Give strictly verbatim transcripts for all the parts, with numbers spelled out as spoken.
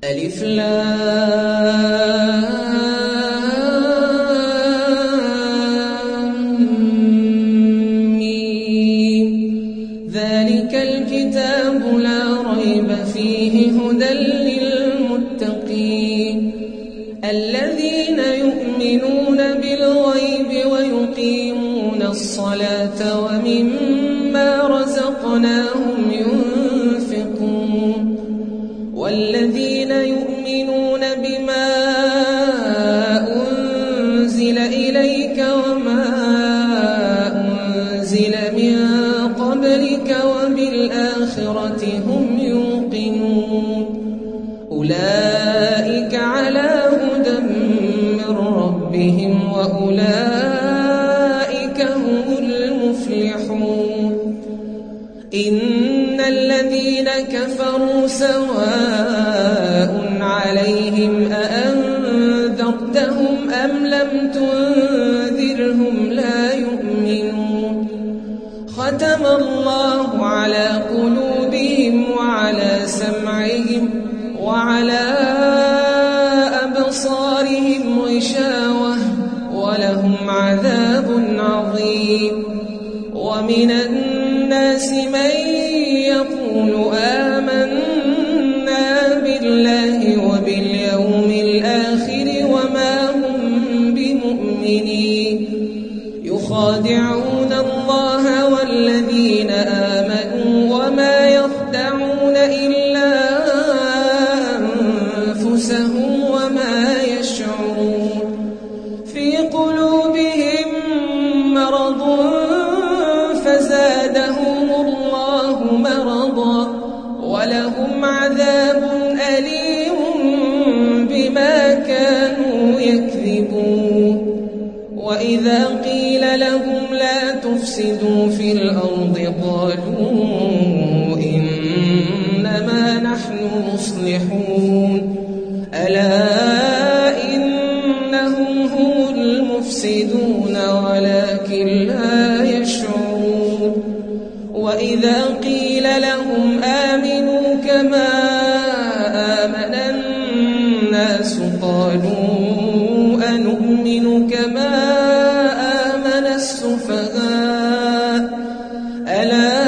ألف لام ميم ذلك الكتاب لا ريب فيه هدى للمتقين الذين يؤمنون بالغيب ويقيمون الصلاة ومما رزقناهم ينفقون والذين يؤمنون بما أنزل إليك وما أنزل من قبلك وبالآخرة هم يوقنون أولئك على هدى من ربهم وأولئك هم المفلحون إن الذين كفروا سواء عليهم أأنذرتهم أم لم تنذرهم لا يؤمنون ختم الله على قلوبهم وعلى سمعهم وعلى أبصارهم غشاوة ولهم عذاب عظيم ومن الناس من يقول آمنا بالله وباليوم الآخر وما هم بمؤمنين يخادعون الله والذين آمنوا وما يخدعون إلا أنفسهم وما يشعرون في قلوبهم مرض فزادهم الله مرضا ولهم عذاب أليم بما كانوا يكذبون وإذا قيل لهم لا تفسدوا في الأرض قالوا إنما نحن مصلحون ألا إنهم هم المفسدون ولكن لا يشعرون وإذا قيل لهم آمنوا كما آمن الناس قالوا أنؤمن كما آمن السفهاء ألا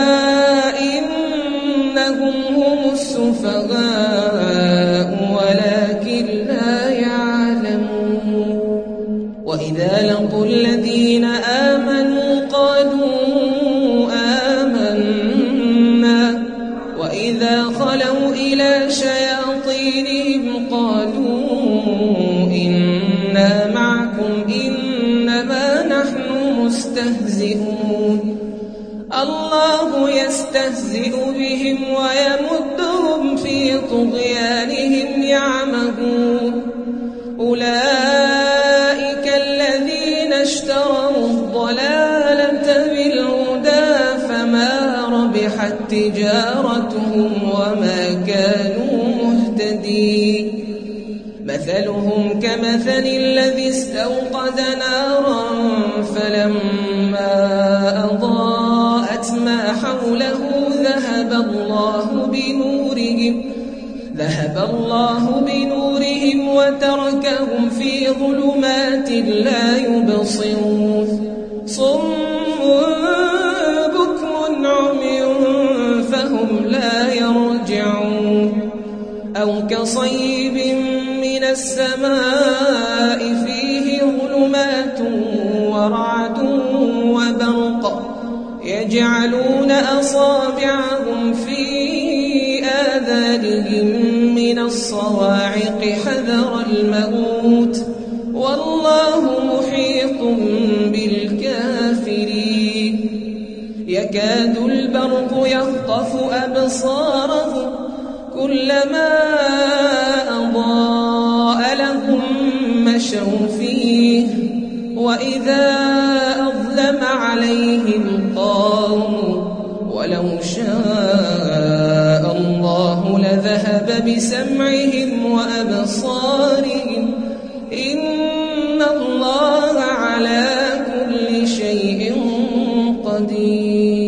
إنهم هم السفهاء ولكن لا يعلمون وإذا لقوا الذين آمنوا قالوا آمنا وإذا خلوا إلى شياطينهم قالوا إنا معكم إنما نحن مستهزئون الله يستهزئ بهم ويمدهم في طغيانهم يعمهون أولئك الذين اشتروا الضلالة بالهدى فما ربحت تجارتهم وما كانوا مهتدين مثلهم كمثل الذي استوقد نارا فلما أضاءت ما حوله ذهب الله بنورهم ذهب الله بنورهم وتركهم في ظلمات لا يبصرون صم بكم عمي فهم لا يرجعون أو كصيب من السماء فيه ظلمات ورعد وبرق يجعلون أصابعهم في آذانهم من الصواعق حذر الموت والله محيط بالكافرين يكاد البرق يخطف أبصارهم كلما أضاء لهم مشوا فيه وإذا أظلم عليهم قاموا ولو شاء الله لذهب بسمعهم وأبصارهم إن الله على كل شيء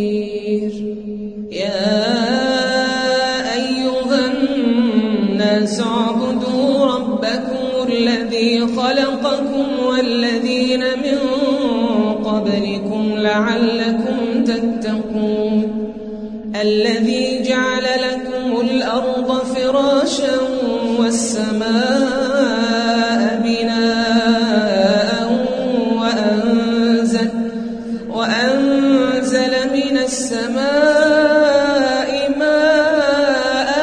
قدير يا أيها الناس الناس اعبدوا ربكم الذي خلقكم والذين من قبلكم لعلكم تتقون الذي جعل لكم الأرض فراشا والسماء بناء وأنزل, وأنزل من السماء ماء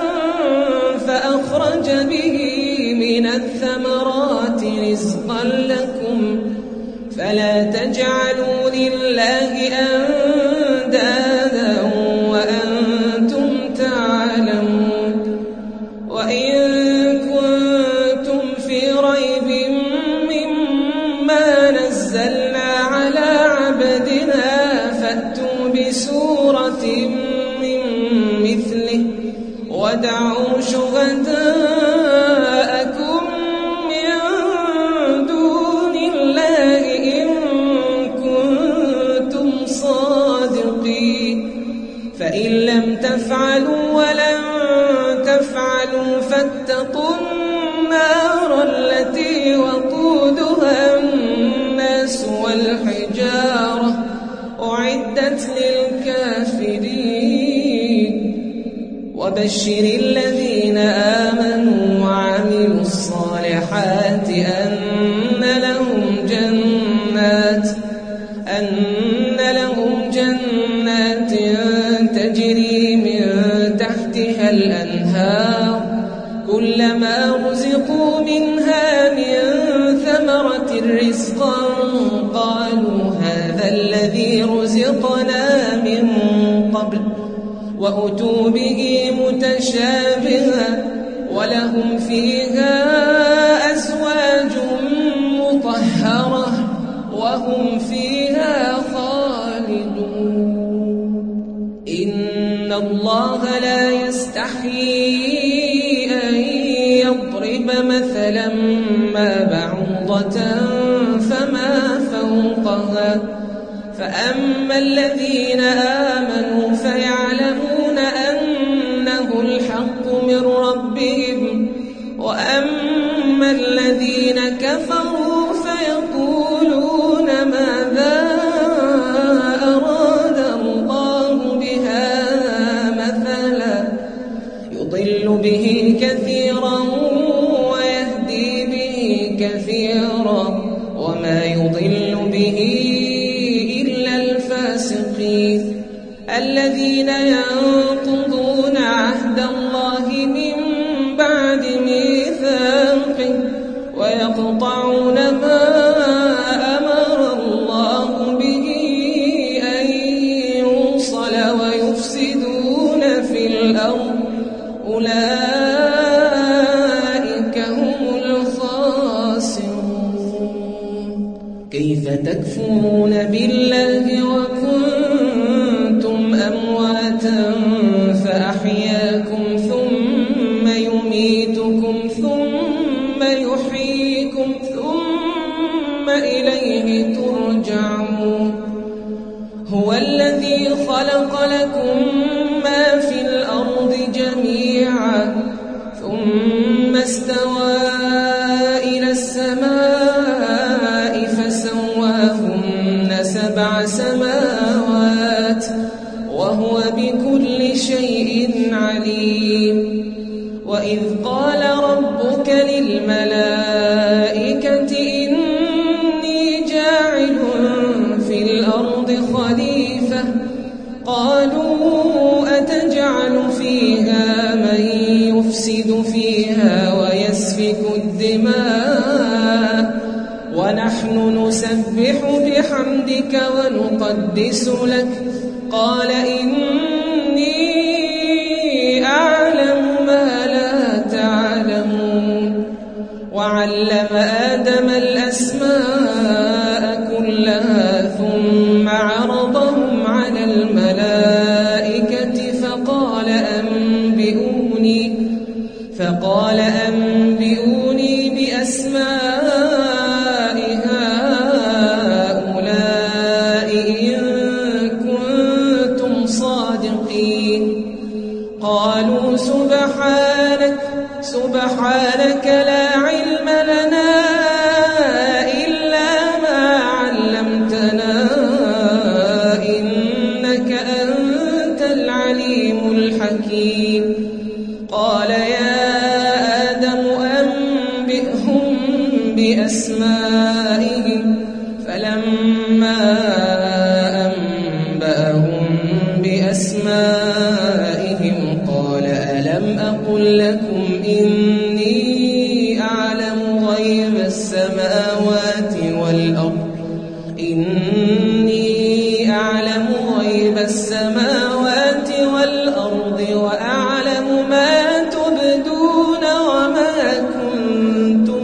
فأخرج به من الثمرات رزقا لكم فلا تجعلوا لله أندادا وأنتم تعلمون وإن كنتم في ريب مما نزلنا على عبدنا فأتوا بسورة من مثله ودعوا شهداءكم من دون الله إن كنتم صادقين فإن لم تفعلوا ولن تفعلوا فاتقوا النار التي وقودها الناس والحجارة أعدت للكافرين وبشر الذين آمنوا وعملوا الصالحات أن لهم جنات أن لهم جنات تجري من تحتها الأنهار كلما رزقوا منها من ثمرة رزقا قالوا هذا الذي رزقنا من قبل وأتوا به متشابها ولهم فيها أزواج مطهرة وهم فيها خالدون إن الله لا يستحيي أن يضرب مثلا ما بعوضة فما فوقها فأما الذين آمنوا فيعلمون أنه الحق من ربهم وأما الذين كفروا فيقولون ماذا أراد الله بهذا مثلا يضل به كثيرا ويهدي به كثيرا وما يضل به الذين ينقضون عهد الله من بعد ميثاقه ويقطعون ما أمر الله به أن يوصل ويفسدون في الأرض أولئك هم الخاسرون كيف تكفرون بالله وكنتم أمواتا فأحياكم ثم يميتكم ثم يحييكم ثم إليه ترجعون هو الذي خلق لكم ما في الأرض جميعا ثم استوى إلى السماء فسواهن سبع سماوات وهو بكل شيء عليم وإذ قال ربك للملائكة إني جاعل في الأرض خليفة قالوا أتجعل فيها من يفسد فيها ويسفك الدماء ونحن نسبح بحمدك ونقدس لك قال إني أعلم ما لا تعلمون وعلم آدم الأسماء كلها ثم عرضهم على الملائكة فقال أنبئوني فقال أنبئوني بأسماء هؤلاء إن كنتم صادقين قالوا سبحانك سبحانك لا علم لنا إلا ما علمتنا إنك أنت العليم الحكيم قال يا آدم أنبئهم بأسمائهم فلما أنبأهم بأسمائهم قال ألم أقل لكم إني أعلم غيب السماوات والأرض إني أعلم غيب السماوات والأرض وأعلم ما تبدون وما كنتم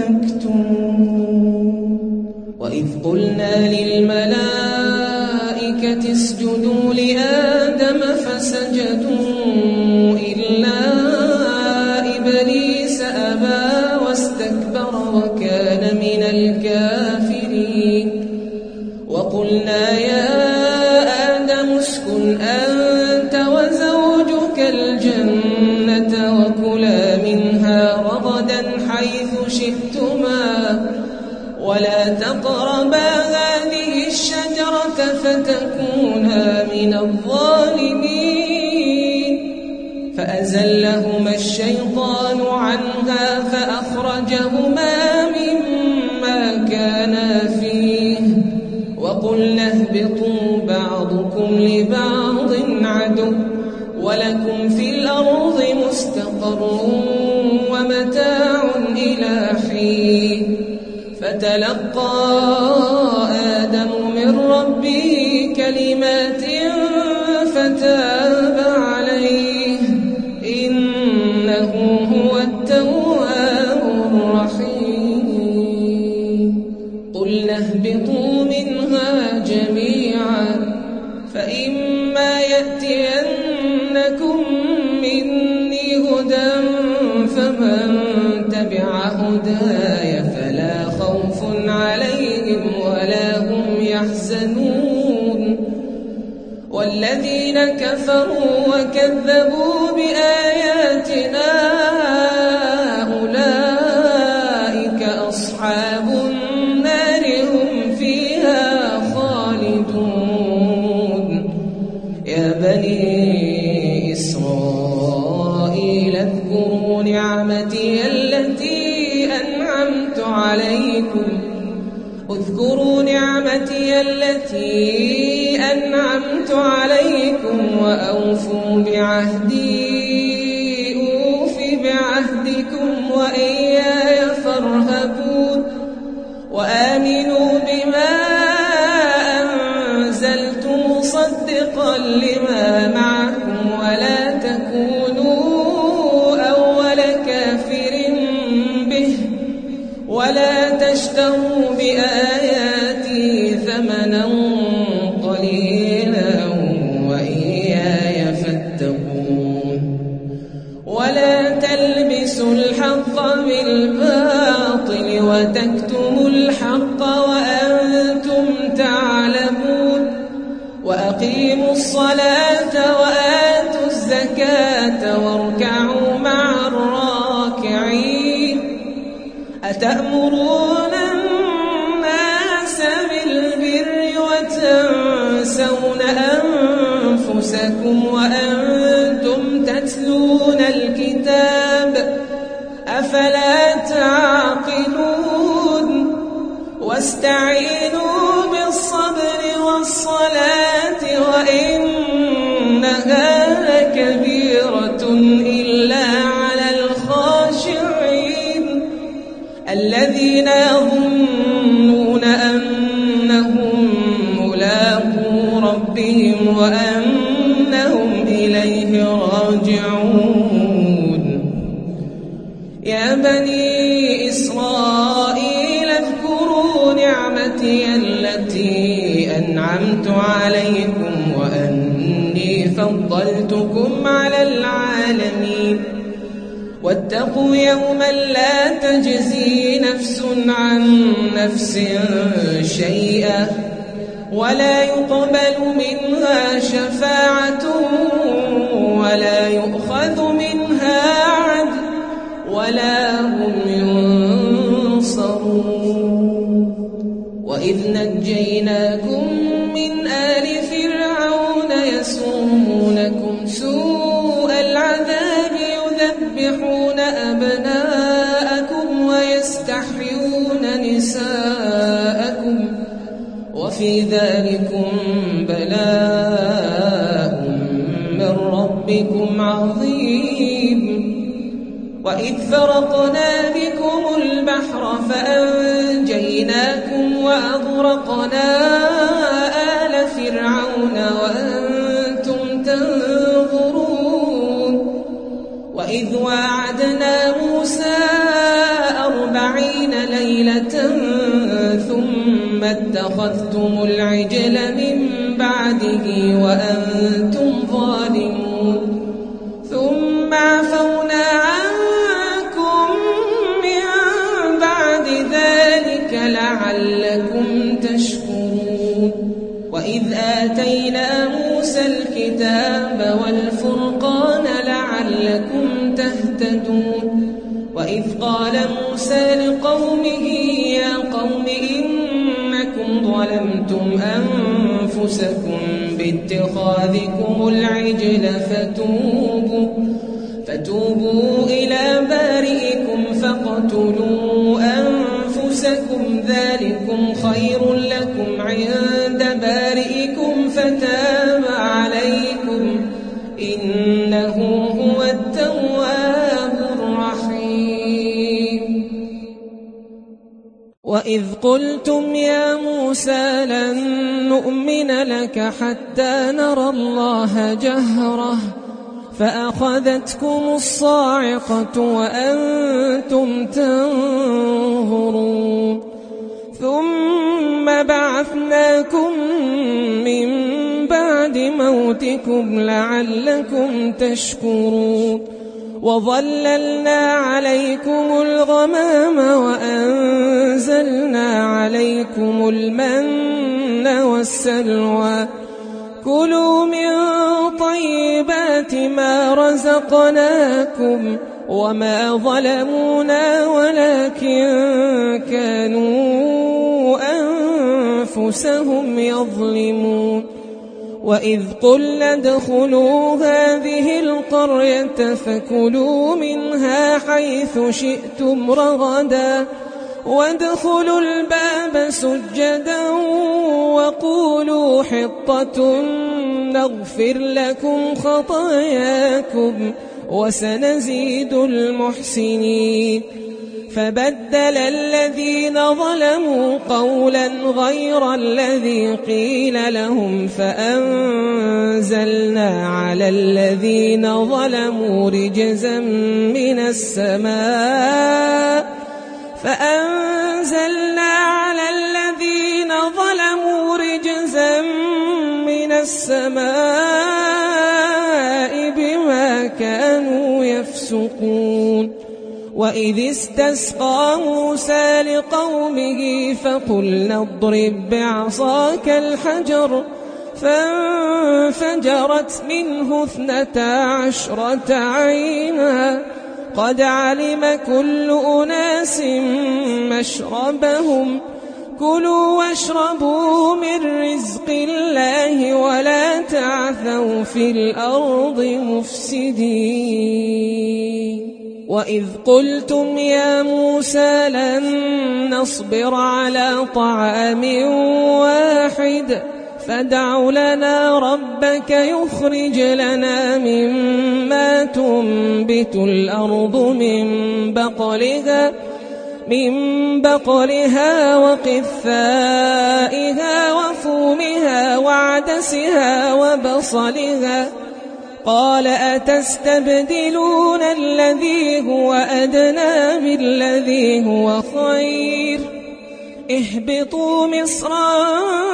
تكتمون وإذ قلنا للملائكة اسجدوا لآدم فسجدوا إلا إبليس أبى واستكبر وكان من الكافرين وقلنا يا آدم اسكن أنت وزوجك الجنة وكلا منها رغدا حيث شئتما ولا تقربا هذه الشجرة فتكونا من الظالمين فأزلهما الشيطان عنها فأخرجهما مما كانا فيه وقلنا اهبطوا بعضكم لبعض عدو ولكم في الأرض مستقر ومتاع إلى حين فتلقى آدم من ربه كلمات فتاب عليه إنه هو التواب الرحيم قلنا اهبطوا منها جميعا فإما يأتينكم مني هدى فمن تبع هداي فلا خوف عليهم ولا هم يحزنون والذين كفروا وكذبوا بآياتنا أولئك أصحاب النار هم فيها خالدون يا بني إسرائيل اذكروا نعمتي التي أنعمت عليكم اذكروا نعمتي التي أنعمت عليكم وأوفوا بعهدي أوف بعهدكم وإياي فارهبون وآمنوا بما أنزلت مصدقا لما معكم ولا تكونوا أول كافر به ولا تشتروا بآياتي ثمنا قليلا وإياي فاتقون ولا تلبسوا الحق بالباطل وتكتموا الحق وأنتم تعلمون وأقيموا الصلاة وآتوا الزكاة واركعوا مع الراكعين أتأمرون الناس بالبر وتنسون أنفسكم وأنتم تتلون الكتاب أفلا تعقلون واستعينوا بالصبر والصلاة وإنها لكبيرة إلا على الخاشعين الذين يظنون أنهم ملاقو ربهم وأنهم إليه راجعون يا بني إسرائيل اذكروا نعمتي التي أنعمت عليكم وأني فضلتكم على العالمين واتقوا يوما لا تجزي نفس عن نفس شيئا ولا يقبل منها شفاعة ولا يؤخذ منها عدل ولا هم ينصرون وإذ نجيناكم من آل فرعون يسومونكم سوء العذاب يذبحون أبناءكم ويستحيون نساءكم وفي ذلكم بلاء من ربكم عظيم وإذ فرقنا بكم البحر فأنجيناكم وأغرقنا آل فرعون وأنتم تنظرون وإذ واعدنا موسى أربعين ليلة ثم اتخذتم العجل من بعده وأنتم ظالمون ثم عفونا عنكم من بعد ذلك لعلكم تشكرون وإذ آتينا موسى الكتاب والفرقان لعلكم تهتدون وإذ قال موسى لقومه يا قوم إنكم ظلمتم أنفسكم باتخاذكم العجل فتوبوا, فتوبوا إلى بارئكم فاقتلوا أنفسكم ذلكم خير لكم عند بارئكم فتاب عليكم إنه هو التواب الرحيم وإذ قلتم يا موسى لن نؤمن لك حتى نرى الله جهرة فأخذتكم الصاعقة وأنتم تنظرون ثم بعثناكم من بعد موتكم لعلكم تشكرون وظللنا عليكم الغمام وأنزلنا عليكم المن والسلوى كلوا من طيبات ما رزقناكم وما ظلمونا ولكن كانوا أنفسهم يظلمون وإذ قلنا ادخلوا هذه القرية فكلوا منها حيث شئتم رغدا وادخلوا الباب سجدا وقولوا حطة نغفر لكم خطاياكم وسنزيد المحسنين فبدل الذين ظلموا قولا غير الذي قيل لهم فأنزلنا على الذين ظلموا رجزا من السماء فأنزلنا على الذين ظلموا رجزا من السماء بما كانوا يفسقون وإذ استسقى موسى لقومه فقلنا اضرب بعصاك الحجر فانفجرت منه اثنتا عشرة عينا قد علم كل أناس مشربهم كلوا واشربوا من رزق الله ولا تعثوا في الأرض مفسدين وإذ قلتم يا موسى لن نصبر على طعام واحد فادع لنا ربك يخرج لنا مما تنبت الأرض من بقلها من بقلها وقثائها وفومها وعدسها وبصلها قال أتستبدلون الذي هو أدنى بالذي هو خير اهبطوا مصرا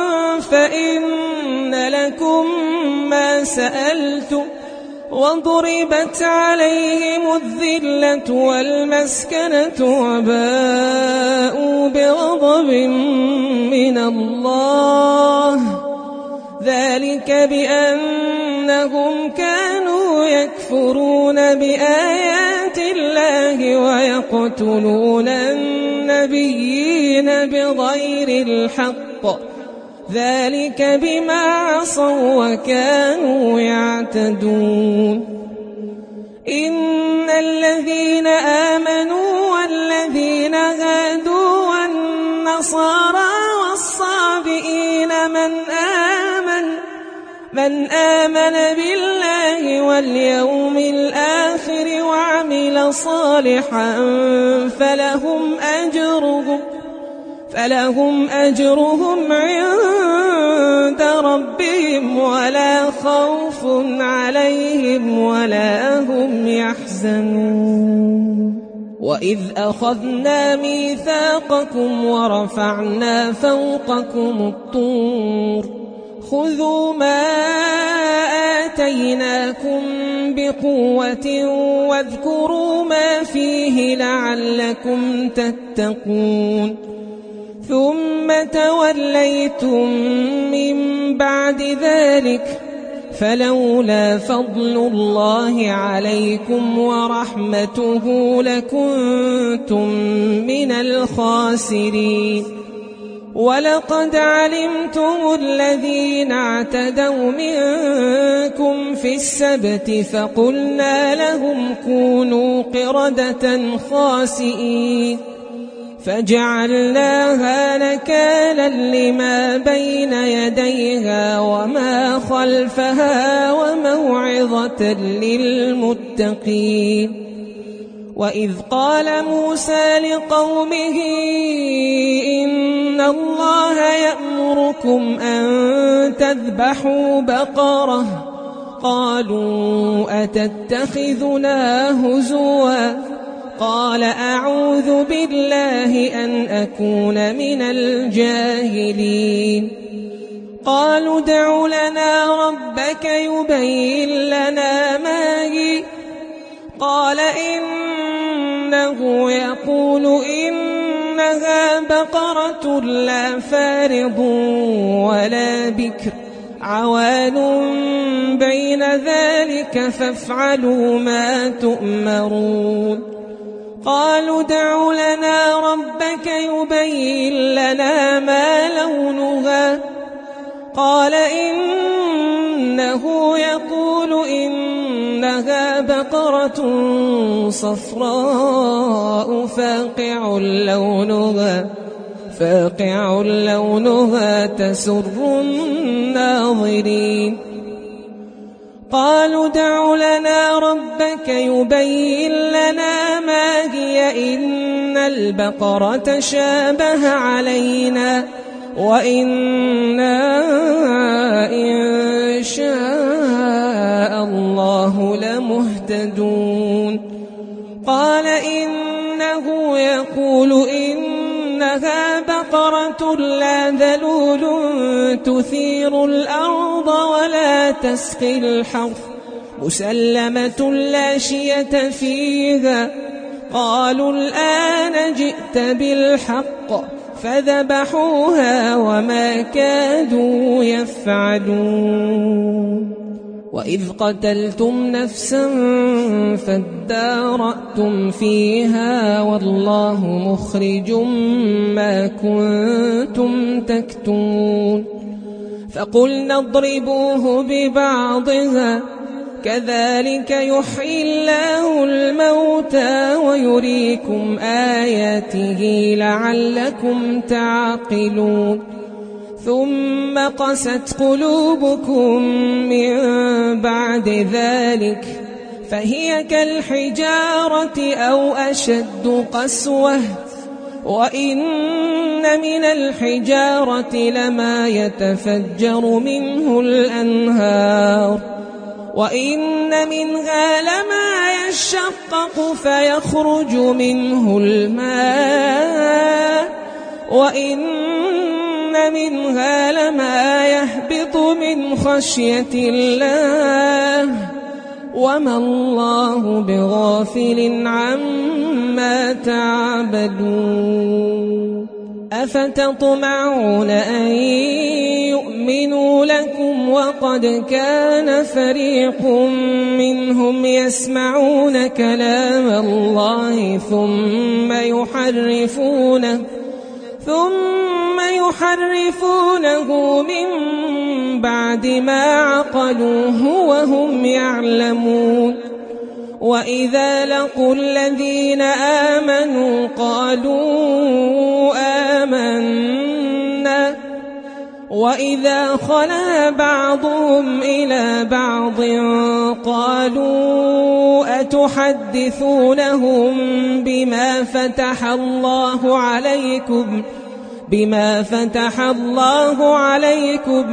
فإن لكم ما سألتم وضربت عليهم الذلة والمسكنة وباءوا بغضب من الله ذلك بأنهم كانوا يكفرون بآيات بالله ويقتلون النبيين بغير الحق ذلك بما عصوا وكانوا يعتدون إن الذين آمنوا والذين هادوا والنصارى والصابئين من آمن من آمن بالله واليوم الآخر وعمل صالحا فلهم أجرهم فلهم أجرهم عند ربهم ولا خوف عليهم ولا هم يحزنون وإذ أخذنا ميثاقكم ورفعنا فوقكم الطور خذوا ما آتيناكم بقوة واذكروا ما فيه لعلكم تتقون ثم توليتم من بعد ذلك فلولا فضل الله عليكم ورحمته لكنتم من الخاسرين ولقد علمتم الذين اعتدوا منكم في السبت فقلنا لهم كونوا قردة خاسئين فجعلناها نكالا لما بين يديها وما خلفها وموعظة للمتقين وإذ قال موسى لقومه إن الله يأمركم أن تذبحوا بقرة قالوا أتتخذنا هزوا قال أعوذ بالله أن أكون من الجاهلين قالوا ادع لنا ربك يبين لنا ما هي قال إنه يقول إنها بقرة لا فارض ولا بكر عوان بين ذلك فافعلوا ما تؤمرون قالوا ادع لنا ربك يبين لنا ما لونها قال إنه يقول إنها بقرة صفراء فاقع لونها فاقع لونها تسر الناظرين قالوا ادع لنا ربك يبين لنا ما هي إن البقرة شابه علينا وإنا إن شاء الله لمهتدون قال إنه يقول إنها بقرة لا ذلول تثير الأرض ولا تسقي الحرث مسلمة لا شية فيها قالوا الآن جئت بالحق فذبحوها وما كادوا يفعلون وإذ قتلتم نفسا فادارأتم فيها والله مخرج ما كنتم تكتمون فقلنا اضربوه ببعضها كذلك يحيي الله الموتى ويريكم آياته لعلكم تعقلون ثم قست قلوبكم من بعد ذلك فهي كالحجارة أو أشد قسوة وإن من الحجارة لما يتفجر منه الأنهار وإن منها لما يشقق فيخرج منه الماء وإن منها لما يهبط من خشية الله وما الله بغافل عما تعبدون أفتطمعون أن يؤمنوا ليؤمنوا لكم وقد كان فريق منهم يسمعون كلام الله ثم يحرفونه ثم يحرفونه من بعد ما عقلوه وهم يعلمون. وإذا لقوا الذين آمنوا قالوا آمنا وإذا خلا بعضهم إلى بعض قالوا أتحدثونهم بما فتح الله عليكم بما فتح الله عليكم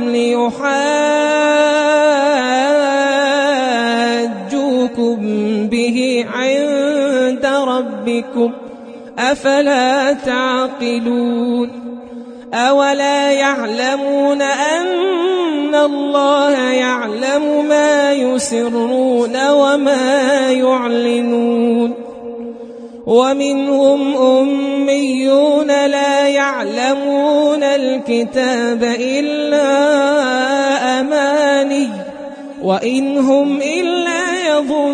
ليحاجوكم به عند ربكم أفلا تعقلون. أولا يعلمون أن الله يعلم ما يسرون وما يعلنون. ومنهم أميون لا يعلمون الكتاب إلا أماني وإن هم إلا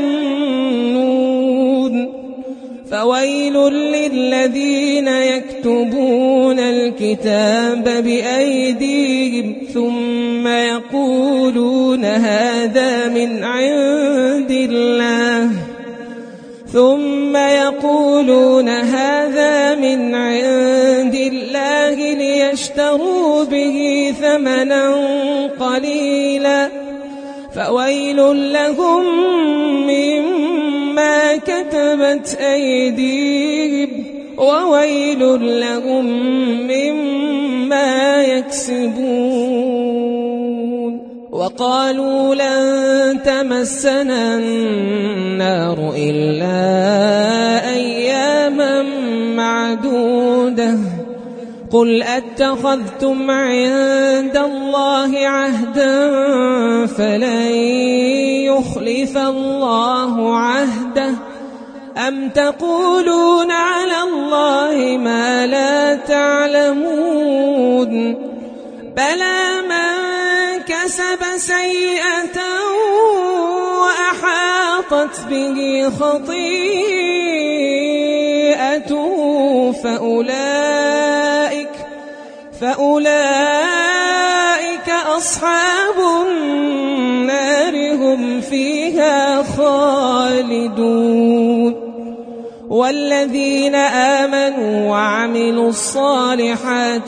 يظنون. فويل للذين يكتبون الكتاب بأيديهم ثم يقولون هذا من عند الله ثم يقولون هذا من عند الله ليشتروا به ثمنا قليلا فويل لهم مما كتبت أيديهم وويل لهم مما يكسبون. وقالوا لن تمسنا النار إلا أياما معدودة قل أتخذتم عند الله عهدا فلن يخلف الله عهده أم تقولون على الله ما لا تعلمون. بلى من كسب سيئة وأحاطت به خطيئته فأولئك فأولئك أصحاب النار هم فيها خالدون. والذين آمنوا وعملوا الصالحات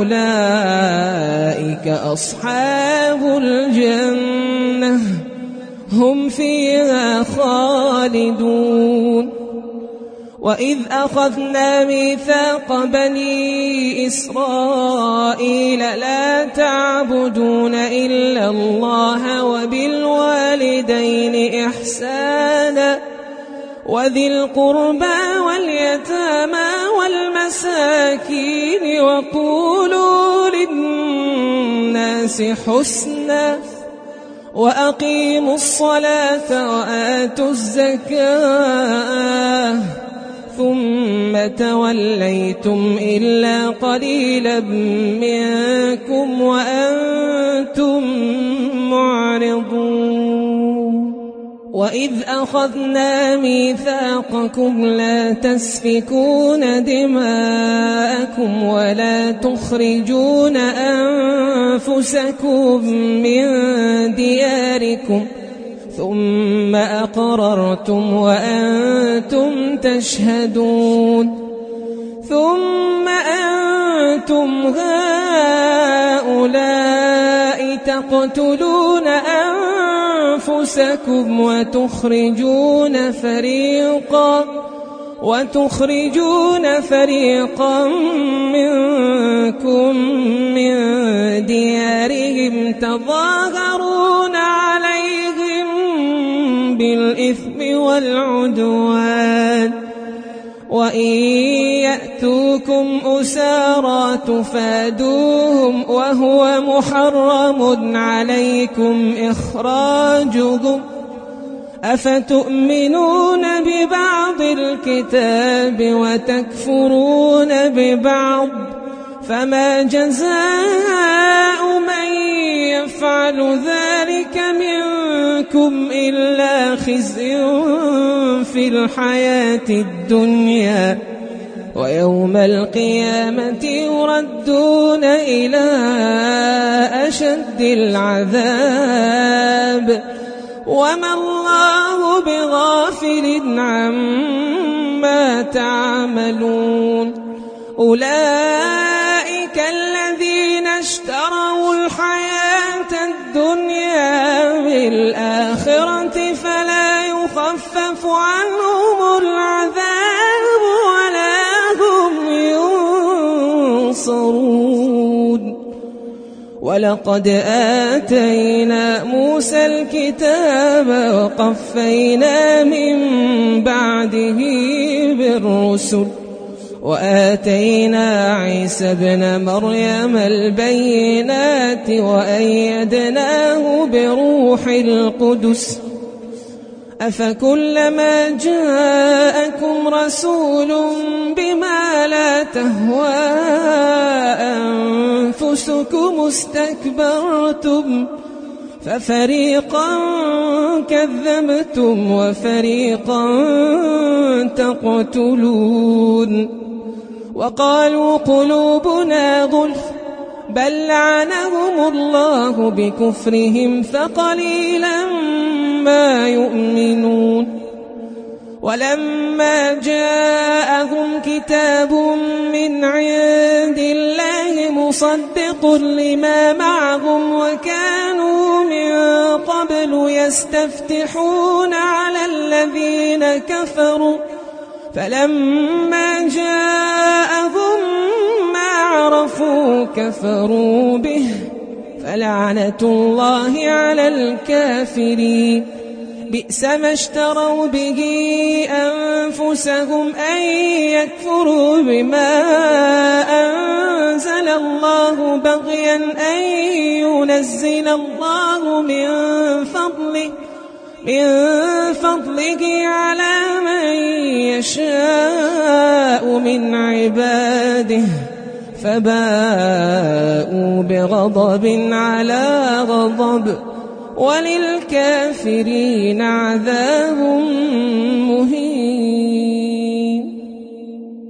أولئك أصحاب الجنة هم فيها خالدون. وإذ أخذنا ميثاق بني إسرائيل لا تعبدون إلا الله وبالوالدين إحسانا وذي القربى واليتامى والمساكين وقولوا للناس حسنا وأقيموا الصلاة وآتوا الزكاة ثم توليتم إلا قليلا منكم وأنتم معرضون. وإذ أخذنا ميثاقكم لا تسفكون دماءكم ولا تخرجون أنفسكم من دياركم ثم أقررتم وأنتم تشهدون. ثم أنتم هؤلاء تقتلون أنفسكم وتخرجون فريقا وتخرجون فريقا منكم من ديارهم تظاهرون عليهم بالإثم والعدوان وإن يأتوكم أسارى تفادوهم وهو محرم عليكم إخراجهم أفتؤمنون ببعض الكتاب وتكفرون ببعض فما جزاء من يفعل ذلك منكم إلا خزي في الحياة الدنيا ويوم القيامة يردون إلى أشد العذاب وما الله بغافل عما تعملون. أولئك الذين اشتروا الحياة الدنيا بالآخرة فلا يخفف عنهم العذاب ولا هم ينصرون. ولقد آتينا موسى الكتاب وقفينا من بعده بالرسل وآتينا عيسى ابن مريم البينات وأيدناه بروح القدس أفكلما جاءكم رسول بما لا تهوى أنفسكم استكبرتم ففريقا كذبتم وفريقا تقتلون. وقالوا قلوبنا غلف بل لعنهم الله بكفرهم فقليلا ما يؤمنون. ولما جاءهم كتاب من عند الله مصدق لما معهم وكانوا من قبل يستفتحون على الذين كفروا فلما جاءهم ما عرفوا كفروا به فلعنة الله على الكافرين. بئس ما اشتروا به أنفسهم أن يكفروا بما أنزل الله بغيا أن ينزل الله من فضله من فضله على من يشاء من عباده فباءوا بغضب على غضب وللكافرين عذاب مهين.